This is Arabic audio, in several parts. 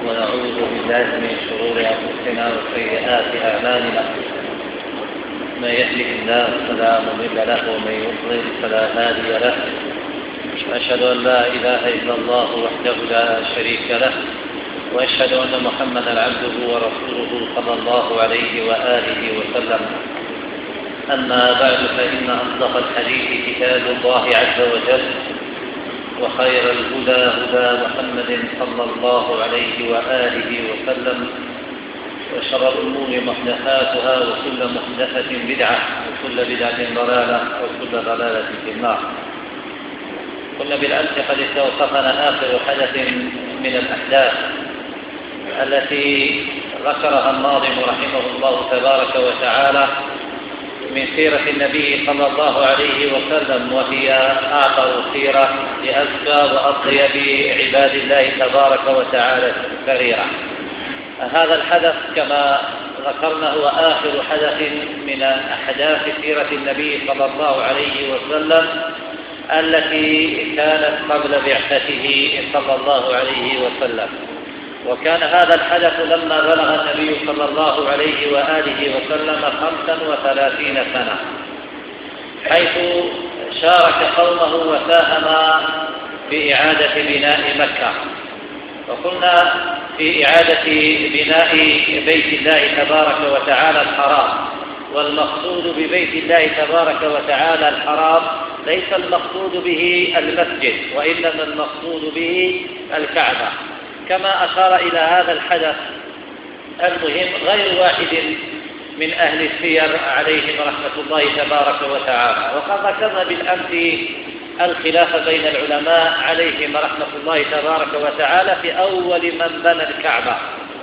ونعوذ بالله من شرور أنفسنا وسيئات أعمالنا. من يهده الله فلا مضل له ومن يضلل فلا هادي له. أشهد أن لا إله إلا الله وحده لا شريك له، وأشهد أن محمدا عبده ورسوله صلى الله عليه وآله وسلم. أما بعد، فإن أصدق الحديث كتاب الله عز وجل، وخير الهدى هدى محمد صلى الله عليه وآله وسلم، وشر الأمور محدثاتها، وكل محدثة بدعة، وكل بدعة ضلالة، وكل ضلالة في النار. كنا بالأمس قد استوقفنا آخر حدث من الأحداث التي ذكرها الناظم رحمه الله تبارك وتعالى من سيرة النبي صلى الله عليه وسلم، وهي أعطر سيرة لأزكى وأطيب عباد الله تبارك وتعالى السريرة. هذا الحدث كما ذكرنا هو آخر حدث من أحداث سيرة النبي صلى الله عليه وسلم التي كانت قبل بعثته صلى الله عليه وسلم. وكان هذا الحدث لما بلغ النبي صلى الله عليه وآله وسلم 35 سنة، حيث شارك قومه وساهم في إعادة بناء مكة. وقلنا في إعادة بناء بيت الله تبارك وتعالى الحرام، والمقصود ببيت الله تبارك وتعالى الحرام ليس المقصود به المسجد، وإنما المقصود به الكعبة، كما أشار إلى هذا الحدث المهم غير واحد من أهل السير عليهم رحمة الله تبارك وتعالى. وقد ذكرنا بالأمس الخلاف بين العلماء عليهم رحمة الله تبارك وتعالى في أول من بنى الكعبة،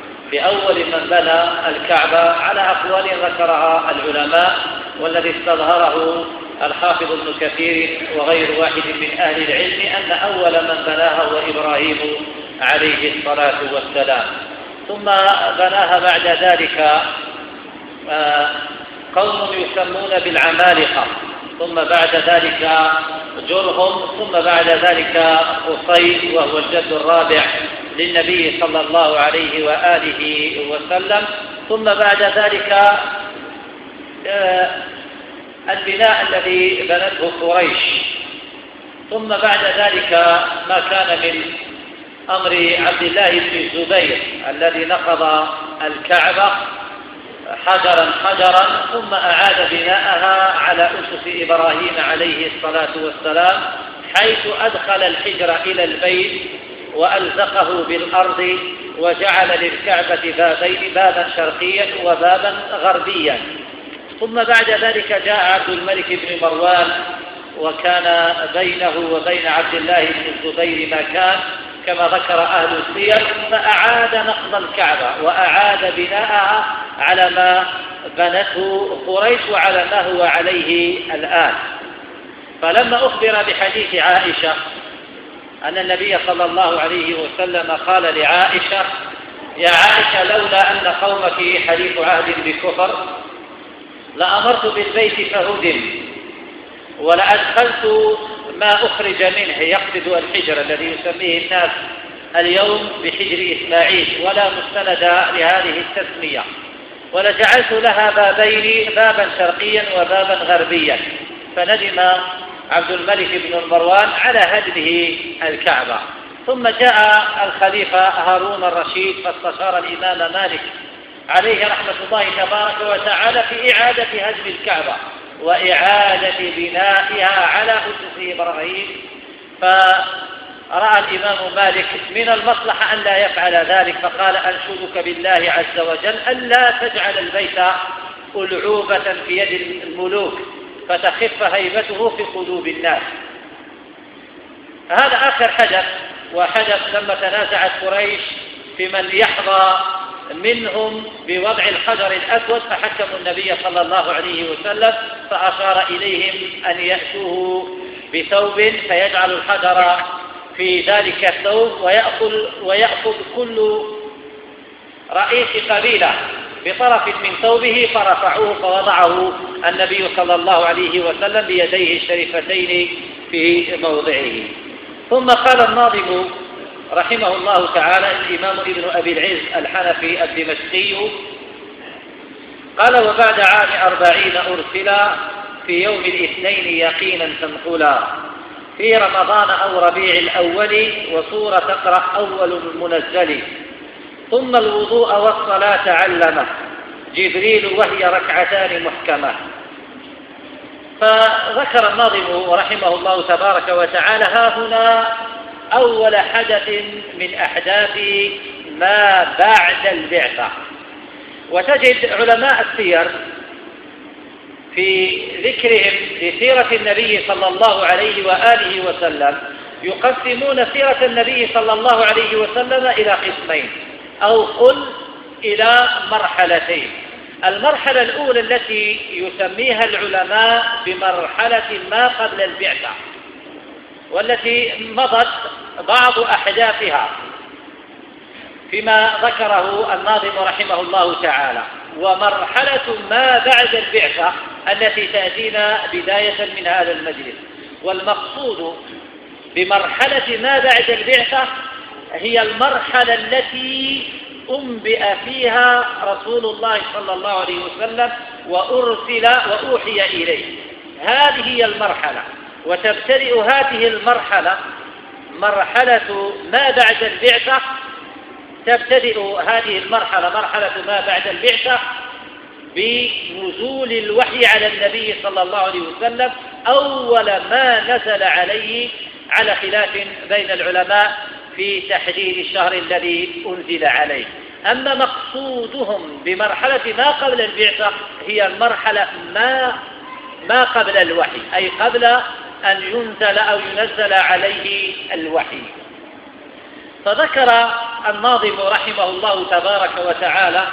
على أقوال ذكرها العلماء، والذي استظهره الحافظ ابن كثير وغير واحد من أهل العلم أن أول من بناها هو إبراهيم عليه الصلاة والسلام، ثم بناها بعد ذلك قوم يسمون بالعمالقة، ثم بعد ذلك جرهم، ثم بعد ذلك قصي وهو الجد الرابع للنبي صلى الله عليه وآله وسلم، ثم بعد ذلك البناء الذي بنته قريش، ثم بعد ذلك ما كان من أمر عبد الله بن الزبير الذي نقض الكعبة حجرا ثم أعاد بناءها على أسس إبراهيم عليه الصلاة والسلام، حيث أدخل الحجر إلى البيت وألزقه بالأرض، وجعل للكعبة بابين، بابا شرقيا وبابا غربيا. ثم بعد ذلك جاء عبد الملك بن مروان، وكان بينه وبين عبد الله بن الزبير ما كان كما ذكر أهل السير، فأعاد نقض الكعبة وأعاد بناءها على ما بنته قريش وعلى ما هو عليه الآن. فلما أخبر بحديث عائشة أن النبي صلى الله عليه وسلم قال لعائشة: يا عائشة، لولا أن قومك حديث عهد بكفر لأمرت بالبيت فهدم، ولأدخلت ما أخرج منه، يقصد الحجر الذي يسميه الناس اليوم بحجر إسماعيل، ولا مستند لهذه التسمية، ولجعلت لها بابين، بابا شرقيا وبابا غربيا. فندم عبد الملك بن مروان على هدمه الكعبة. ثم جاء الخليفة هارون الرشيد فاستشار الإمام مالك عليه رحمة الله تبارك وتعالى في إعادة هدم الكعبة وإعادة بنائها على أسس إبراهيم. فرأى الإمام مالك من المصلحة أن لا يفعل ذلك، فقال: أنشدك بالله عز وجل ألا تجعل البيت ألعوبة في يد الملوك فتخف هيبته في قلوب الناس. هذا آخر حدث، وحدث لما تنازعت قريش في من يحظى منهم بوضع الحجر الأسود، فحكموا النبي صلى الله عليه وسلم فأشار إليهم أن يأتوه بثوب فيجعل الحجر في ذلك الثوب، ويأخذ كل رئيس قبيلة بطرف من ثوبه، فرفعوه فوضعه النبي صلى الله عليه وسلم بيديه الشريفتين في موضعه. ثم قال الناظم رحمه الله تعالى الإمام ابن أبي العز الحنفي الدمشقي قال: وبعد عام 40 أرسلا في يوم الاثنين يقينا تنقلا في رمضان أو ربيع الأول وصورة تقرأ أول المنزل ثم الوضوء والصلاة علمه جبريل وهي ركعتان محكمة. فذكر الناظم رحمه الله تبارك وتعالى ها هنا أول حدث من أحداث ما بعد البعثة. وتجد علماء السير في ذكرهم لسيرة النبي صلى الله عليه وآله وسلم يقسمون سيرة النبي صلى الله عليه وسلم إلى قسمين، أو قل إلى مرحلتين. المرحلة الأولى التي يسميها العلماء بمرحلة ما قبل البعثة، والتي مضت بعض أحداثها فيما ذكره الناظم رحمه الله تعالى، ومرحلة ما بعد البعثة التي تأتينا بداية من هذا المجلس. والمقصود بمرحلة ما بعد البعثة هي المرحلة التي أنبئ فيها رسول الله صلى الله عليه وسلم وأرسل وأوحي إليه. هذه هي المرحلة، وتبتدئ هذه المرحلة مرحلة ما بعد البعثة. تبتدئ هذه المرحلة مرحلة ما بعد البعثة بنزول الوحي على النبي صلى الله عليه وسلم أول ما نزل عليه، على خلاف بين العلماء في تحديد الشهر الذي أنزل عليه. أما مقصودهم بمرحلة ما قبل البعثة هي المرحلة ما قبل الوحي، أي قبل أن ينزل أو ينزل عليه الوحي. فذكر الناظم رحمه الله تبارك وتعالى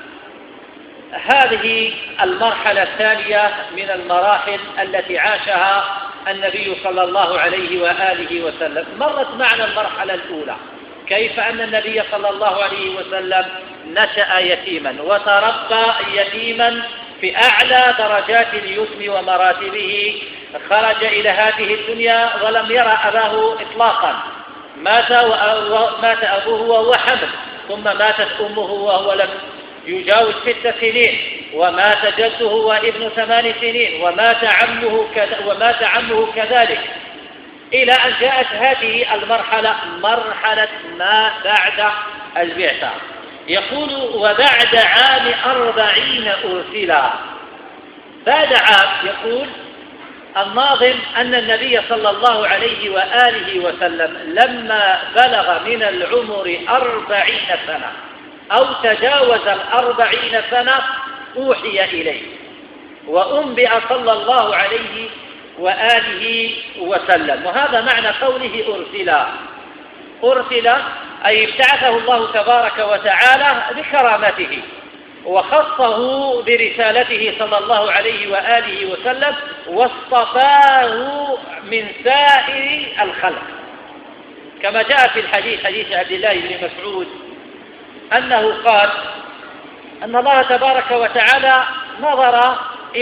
هذه المرحلة الثانية من المراحل التي عاشها النبي صلى الله عليه وآله وسلم. مرت معنا المرحلة الأولى، كيف أن النبي صلى الله عليه وسلم نشأ يتيما وتربى يتيما في أعلى درجات اليتم ومراتبه، خرج إلى هذه الدنيا ولم يرى أباه إطلاقا، مات أبوه وهو حمل، ثم ماتت أمه وهو لم يجاوز 6 سنين، ومات جده وابن 8 سنين، ومات عمه كذلك، إلى أن جاءت هذه المرحلة مرحلة ما بعد البعثة. يقول: وبعد عام 40 أرسلا. بعد عام يقول الناظم أن النبي صلى الله عليه وآله وسلم لما بلغ من العمر 40 سنة أو تجاوز 40 سنة أوحي إليه وأنبئ صلى الله عليه وآله وسلم. وهذا معنى قوله أرسل أي ابتعثه الله تبارك وتعالى بكرامته وخصه برسالته صلى الله عليه وآله وسلم واصطفاه من سائر الخلق، كما جاء في الحديث حديث عبد الله بن مسعود أنه قال أن الله تبارك وتعالى نظر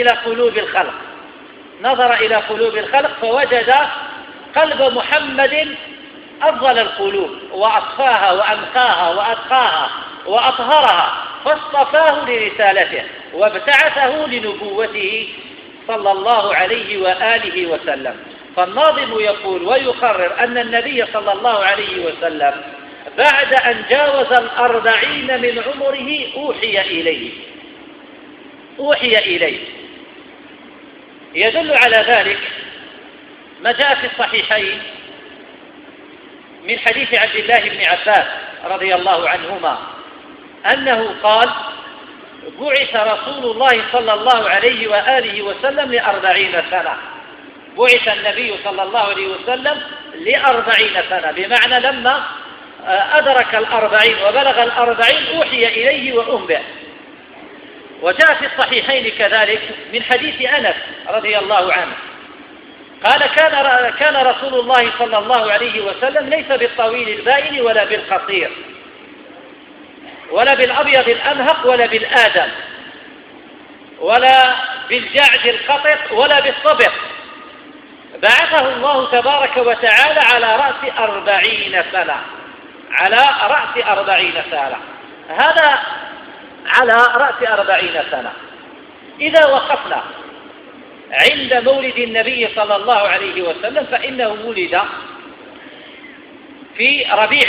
إلى قلوب الخلق فوجد قلب محمد أفضل القلوب وأصفاها وأنقاها وأتقاها وأطهرها، فاصطفاه لرسالته وابتعثه لنبوته صلى الله عليه وآله وسلم. فالناظم يقول ويقرر أن النبي صلى الله عليه وسلم بعد أن جاوز 40 من عمره أوحي إليه. يدل على ذلك ما جاء في الصحيحين من حديث عبد الله بن عباس رضي الله عنهما أنه قال: بعث رسول الله صلى الله عليه وآله وسلم ل40 سنة. بعث النبي صلى الله عليه وسلم ل40 سنة، بمعنى لما أدرك 40 وبلغ 40 أوحي إليه وأنبئ. وجاء في الصحيحين كذلك من حديث أنس رضي الله عنه قال: كان رسول الله صلى الله عليه وسلم ليس بالطويل البائن ولا بالقصير ولا بالأبيض الأمهق ولا بالآدم ولا بالجعد القطط ولا بالصبر، بعثه الله تبارك وتعالى على رأس 40 سنة. على رأس 40 سنة. هذا على رأس 40 سنة. إذا وقفنا عند مولد النبي صلى الله عليه وسلم فإنه ولد في ربيع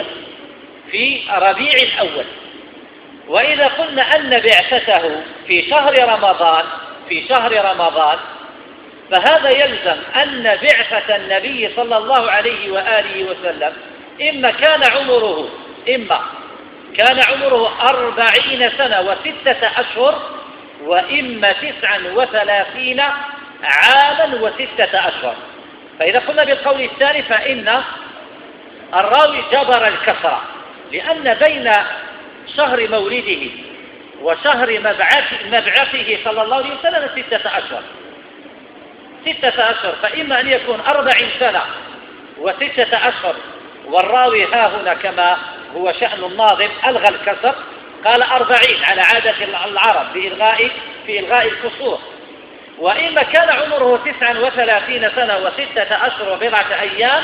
الأول. وإذا قلنا أن بعثته في شهر رمضان فهذا يلزم أن بعثة النبي صلى الله عليه وآله وسلم إما كان عمره 40 سنة و6 أشهر، وإما 39 عاما و6 أشهر. فإذا قلنا بالقول الثاني فإن الراوي جبر الكسر، لأن بين شهر مولده وشهر مبعثه صلى الله عليه وسلم 6 أشهر، فإما أن يكون 40 سنة و6 أشهر، والراوي ها هنا كما هو شأن الناظم ألغى الكسر، قال 40 على عادة العرب في إلغاء الكسور، وإما كان عمره 39 سنة و6 أشهر وبضعة أيام،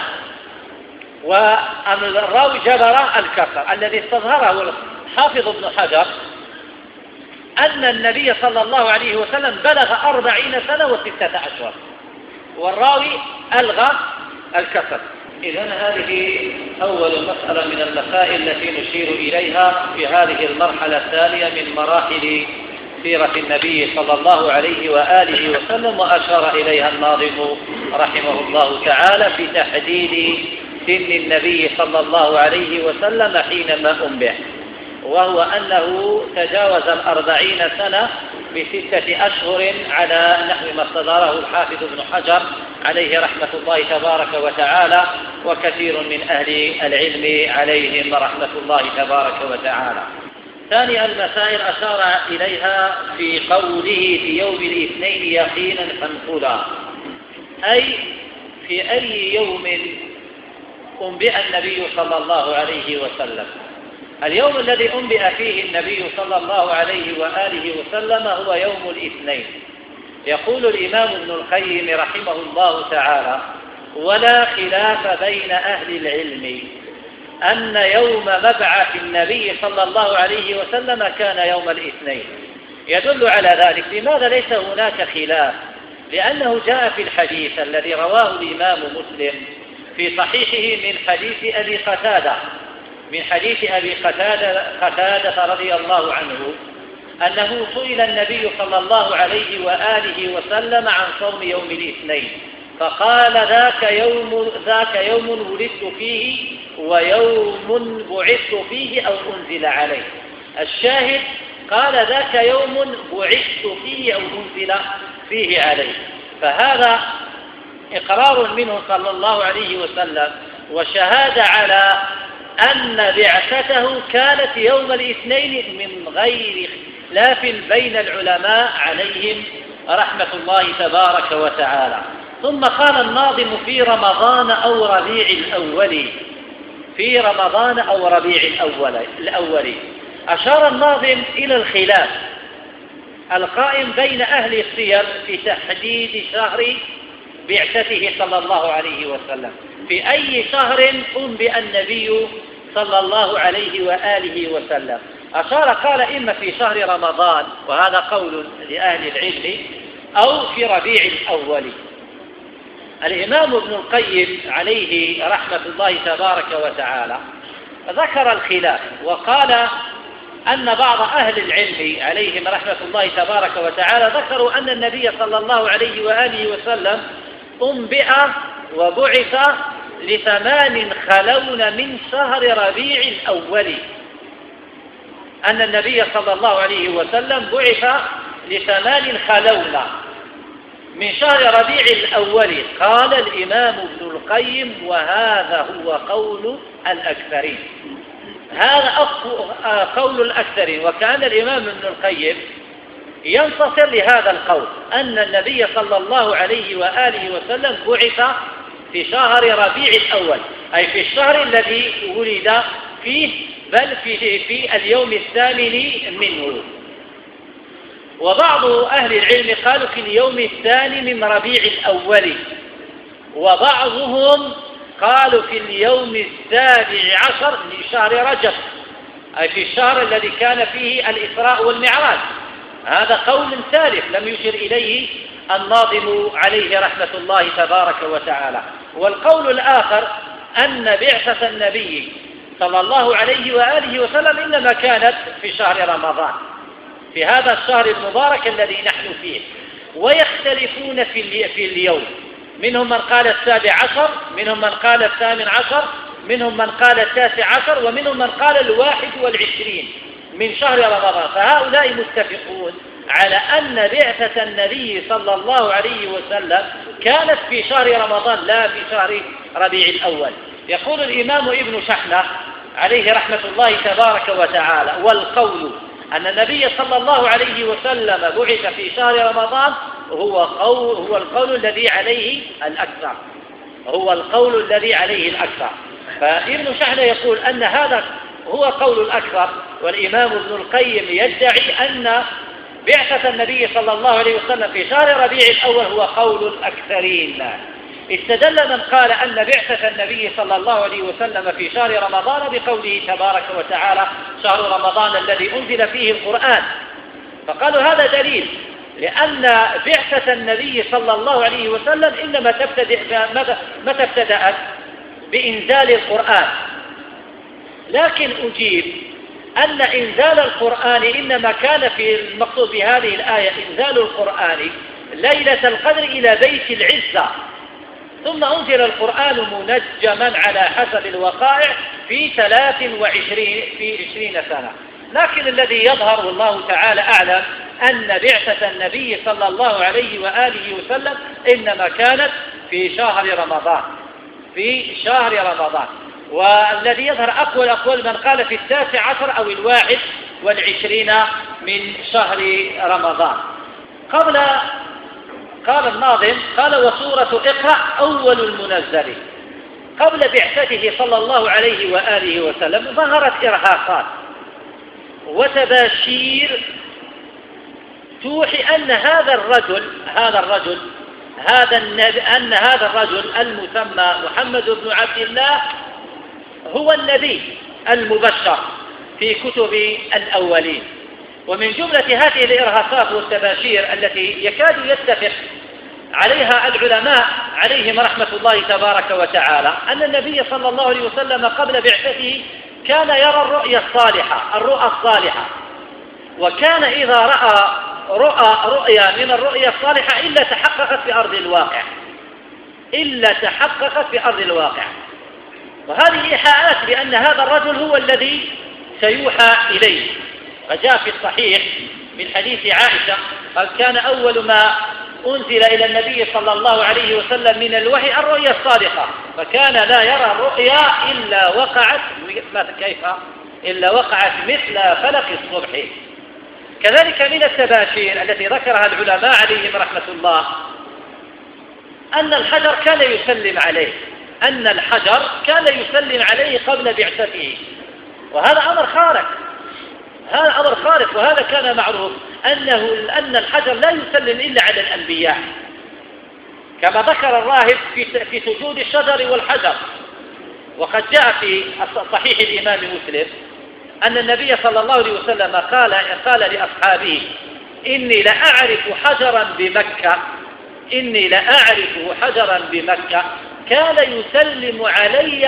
والراوي جبر الكسر. الذي استظهره الحافظ ابن حجر أن النبي صلى الله عليه وسلم بلغ 40 سنة و6 أشهر، والراوي ألغى الكسر. إذن هذه أول مسألة من المسائل التي نشير إليها في هذه المرحلة الثانية من مراحل سيرة النبي صلى الله عليه وآله وسلم، وأشار إليها الناظم رحمه الله تعالى في تحديد سن النبي صلى الله عليه وسلم حينما أنبئ، وهو أنه تجاوز 40 سنة ب6 أشهر على نحو ما استداره الحافظ ابن حجر عليه رحمة الله تبارك وتعالى، وكثير من أهل العلم عليهم رحمة الله تبارك وتعالى. ثاني المسائل أشار إليها في قوله في يوم الاثنين يقينا فانقلا، أي في أي يوم أنبئ النبي صلى الله عليه وسلم. اليوم الذي أنبئ فيه النبي صلى الله عليه وآله وسلم هو يوم الاثنين. يقول الإمام ابن القيم رحمه الله تعالى: ولا خلاف بين أهل العلم أن يوم مبعث النبي صلى الله عليه وسلم كان يوم الاثنين. يدل على ذلك. لماذا ليس هناك خلاف؟ لأنه جاء في الحديث الذي رواه الإمام مسلم في صحيحه من حديث أبي قتادة رضي الله عنه أنه سئل النبي صلى الله عليه وآله وسلم عن صوم يوم الاثنين، فقال: ذاك يوم ولدت فيه ويوم بعثت فيه أو أنزل عليه. الشاهد قال: ذاك يوم بعثت فيه أو أنزل فيه عليه. فهذا إقرار منه صلى الله عليه وسلم وشهادة على أن بعثته كانت يوم الاثنين من غير خلاف بين العلماء عليهم رحمة الله تبارك وتعالى. ثم قال الناظم: في رمضان أو ربيع الأول. أشار الناظم إلى الخلاف القائم بين أهل السير في تحديد شهر بعثته صلى الله عليه وسلم، في أي شهر أنبئ النبي صلى الله عليه وآله وسلم. أشار قال: إما في شهر رمضان، وهذا قول لأهل العلم، أو في ربيع الأول. الإمام ابن القيم عليه رحمة الله تبارك وتعالى ذكر الخلاف، وقال أن بعض أهل العلم عليهم رحمة الله تبارك وتعالى ذكروا أن النبي صلى الله عليه وآله وسلم أنبئ وبعث ل8 خلون من شهر ربيع الأول. أن النبي صلى الله عليه وسلم بعث ل8 خلون من شهر ربيع الأول. قال الإمام ابن القيم: وهذا هو قول الأكثرين. هذا قول الأكثرين. وكان الإمام ابن القيم ينتصر لهذا القول، أن النبي صلى الله عليه وآله وسلم بعث في شهر ربيع الأول، أي في الشهر الذي ولد فيه، بل في اليوم الثامن منه. وبعض أهل العلم قالوا في اليوم الثاني من ربيع الأول، وبعضهم قالوا في اليوم 17 من شهر رجب، أي في الشهر الذي كان فيه الإسراء والمعراج. هذا قول ثالث لم يشر إليه الناظم عليه رحمة الله تبارك وتعالى. والقول الآخر أن بعثة النبي صلى الله عليه وآله وسلم إنما كانت في شهر رمضان، في هذا الشهر المبارك الذي نحن فيه. ويختلفون في اليوم، منهم من قال 17، منهم من قال 18، منهم من قال 19، ومنهم من قال 21 من شهر رمضان. فهؤلاء متفقون على أن بعثة النبي صلى الله عليه وسلم كانت في شهر رمضان لا في شهر ربيع الأول. يقول الإمام ابن شحنة عليه رحمة الله تبارك وتعالى: والقول أن النبي صلى الله عليه وسلم بعث في شهر رمضان هو القول الذي عليه الأكثر، هو القول الذي عليه الأكثر. فابن شحنة يقول أن هذا هو قول الأكثر، والإمام ابن القيم يدعي أن بعثة النبي صلى الله عليه وسلم في شهر ربيع الأول هو قول الأكثرين. استدل من قال أن بعثة النبي صلى الله عليه وسلم في شهر رمضان بقوله تبارك وتعالى: شهر رمضان الذي أنزل فيه القرآن. فقالوا هذا دليل، لأن بعثة النبي صلى الله عليه وسلم إنما متى ابتدأت؟ بإنزال القرآن. لكن أجيب أن إنزال القرآن إنما كان في المقصود بهذه الآية إنزال القرآن ليلة القدر إلى بيت العزة، ثم أنزل القرآن منجما على حسب الوقائع في 23 سنة. لكن الذي يظهر والله تعالى أعلم أن بعثة النبي صلى الله عليه وآله وسلم إنما كانت في شهر رمضان، في شهر رمضان. والذي يظهر أقوى من قال في 19 أو 21 من شهر رمضان. قال الناظم: قال: وسورة اقرأ أول المنزل. قبل بعثته صلى الله عليه وآله وسلم ظهرت إرهاقات وتباشير توحي أن هذا الرجل المسمى محمد بن عبد الله هو النبي المبشر في كتب الأولين. ومن جملة هذه الإرهاصات والتباشير التي يكاد يتفق عليها العلماء عليهم رحمة الله تبارك وتعالى أن النبي صلى الله عليه وسلم قبل بعثته كان يرى الرؤى الصالحة، وكان إذا رأى رؤيا من الرؤيا الصالحة إلا تحققت في أرض الواقع. وهذه إيحاءات بأن هذا الرجل هو الذي سيوحى إليه. فجاء في الصحيح من حديث عائشة قال: كان أول ما أنزل إلى النبي صلى الله عليه وسلم من الوحي الرؤيا الصالحة، فكان لا يرى الرؤيا إلا وقعت مثل فلق الصبح. كذلك من التباشير التي ذكرها العلماء عليهم رحمة الله أن الحجر كان يسلم عليه قبل بعثته. وهذا أمر خارق، وهذا كان معروف أن الحجر لا يسلم إلا على الأنبياء، كما ذكر الراهب في سجود الشجر والحجر. وقد جاء في صحيح الإمام مسلم أن النبي صلى الله عليه وسلم قال لأصحابه: إني لأعرف حجرا بمكة كان يسلم علي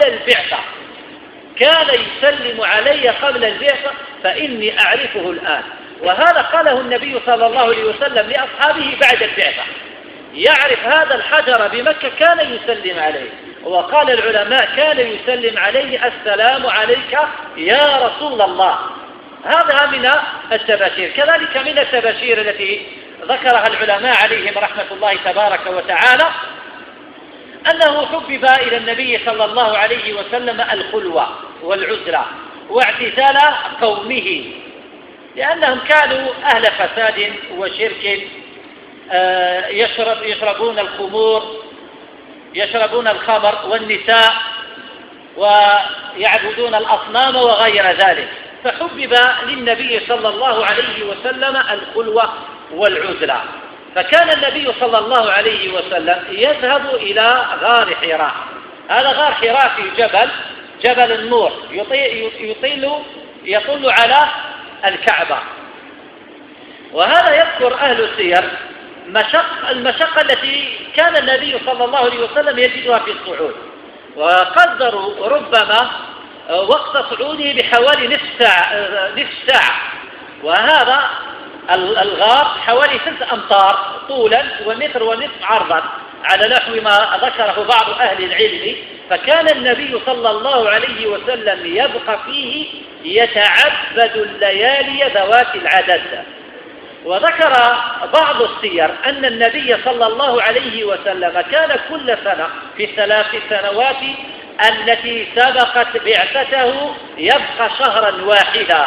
قبل البعثة فإني أعرفه الآن. وهذا قاله النبي صلى الله عليه وسلم لأصحابه بعد البعثة، يعرف هذا الحجر بمكة كان يسلم عليه. وقال العلماء: كان يسلم عليه: السلام عليك يا رسول الله. هذا من التباشير. كذلك من التباشير التي ذكرها العلماء عليهم رحمة الله تبارك وتعالى أنه حبب إلى النبي صلى الله عليه وسلم الخلوة والعزلة واعتزال قومه، لأنهم كانوا أهل فساد وشرك، يشربون الخمر والنساء ويعبدون الأصنام وغير ذلك. فحبب للنبي صلى الله عليه وسلم الخلوة والعزلة، فكان النبي صلى الله عليه وسلم يذهب إلى غار حراء هذا غار حراء في جبل النور يطل على الكعبة. وهذا يذكر أهل السير المشقة التي كان النبي صلى الله عليه وسلم يجدها في الصعود، وقدروا ربما وقت صعوده بحوالي نصف ساعة. وهذا الغار حوالي 6 أمتار طولا ومتر ونصف عرضا على نحو ما ذكره بعض أهل العلم. فكان النبي صلى الله عليه وسلم يبقى فيه يتعبد الليالي ذوات العدد. وذكر بعض السير أن النبي صلى الله عليه وسلم كان كل سنة في 3 سنوات التي سبقت بعثته يبقى شهرا واحدا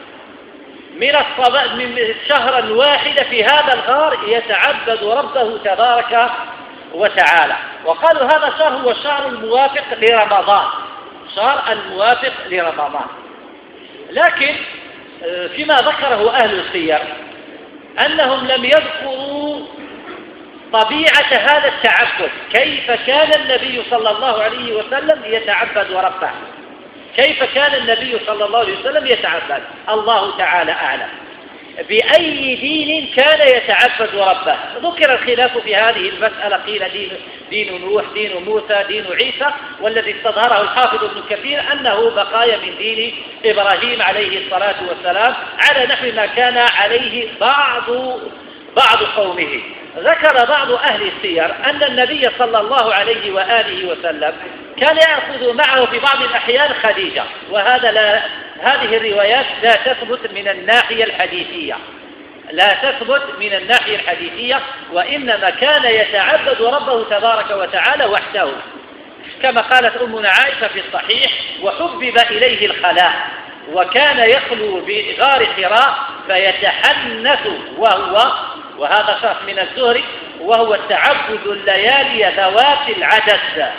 من شهرا واحدا في هذا الغار يتعبد ربه تبارك وتعالى. وقالوا هذا الشهر هو الشهر الموافق لرمضان، شهر الموافق لرمضان. لكن فيما ذكره أهل السير أنهم لم يذكروا طبيعة هذا التعبد، كيف كان النبي صلى الله عليه وسلم يتعبد ربه، كيف كان النبي صلى الله عليه وسلم يتعبد. الله تعالى أعلم بأي دين كان يتعبد ربه. ذكر الخلاف في هذه المسألة، قيل دين نوح، دين موسى، دين عيسى، والذي استظهره الحافظ ابن كثير أنه بقايا من دين إبراهيم عليه الصلاة والسلام على نحو ما كان عليه بعض قومه. ذكر بعض أهل السير أن النبي صلى الله عليه وآله وسلم كان يأخذ معه في بعض الأحيان خديجة، هذه الروايات لا تثبت من الناحية الحديثية، وإنما كان يتعبد ربه تبارك وتعالى وحده، كما قالت أمنا عائشة في الصحيح: وحبب إليه الخلاء، وكان يخلو بغار حراء فيتحنث وهذا شرح من الزهري، وهو التعبد الليالي ذوات العدد،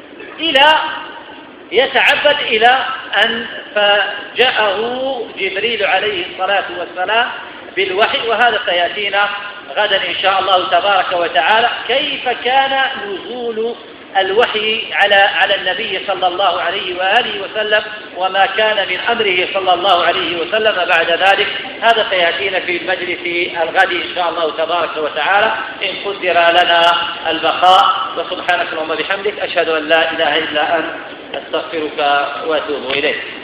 يتعبد إلى أن فجاءه جبريل عليه الصلاة والسلام بالوحي. وهذا سيأتينا غدا إن شاء الله تبارك وتعالى، كيف كان نزول الوحي على النبي صلى الله عليه وآله وسلم، وما كان من أمره صلى الله عليه وسلم بعد ذلك. هذا سيأتينا في المجلس الغد إن شاء الله تبارك وتعالى إن قدر لنا البقاء. وسبحانك اللهم وبحمدك، أشهد أن لا إله إلا أنت، أستغفرك وأتوب إليك.